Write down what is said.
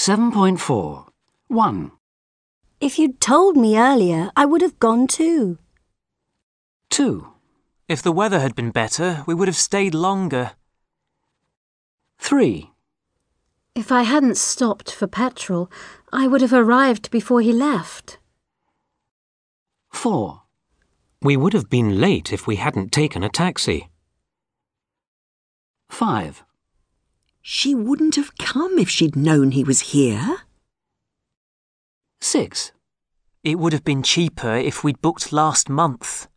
7.4. 1, If you'd told me earlier, I would have gone too. 2, If the weather had been better, we would have stayed longer. 3, If I hadn't stopped for petrol, I would have arrived before he left. 4, We would have been late if we hadn't taken a taxi. 5, She wouldn't have come if she'd known he was here. 6, It would have been cheaper if we'd booked last month.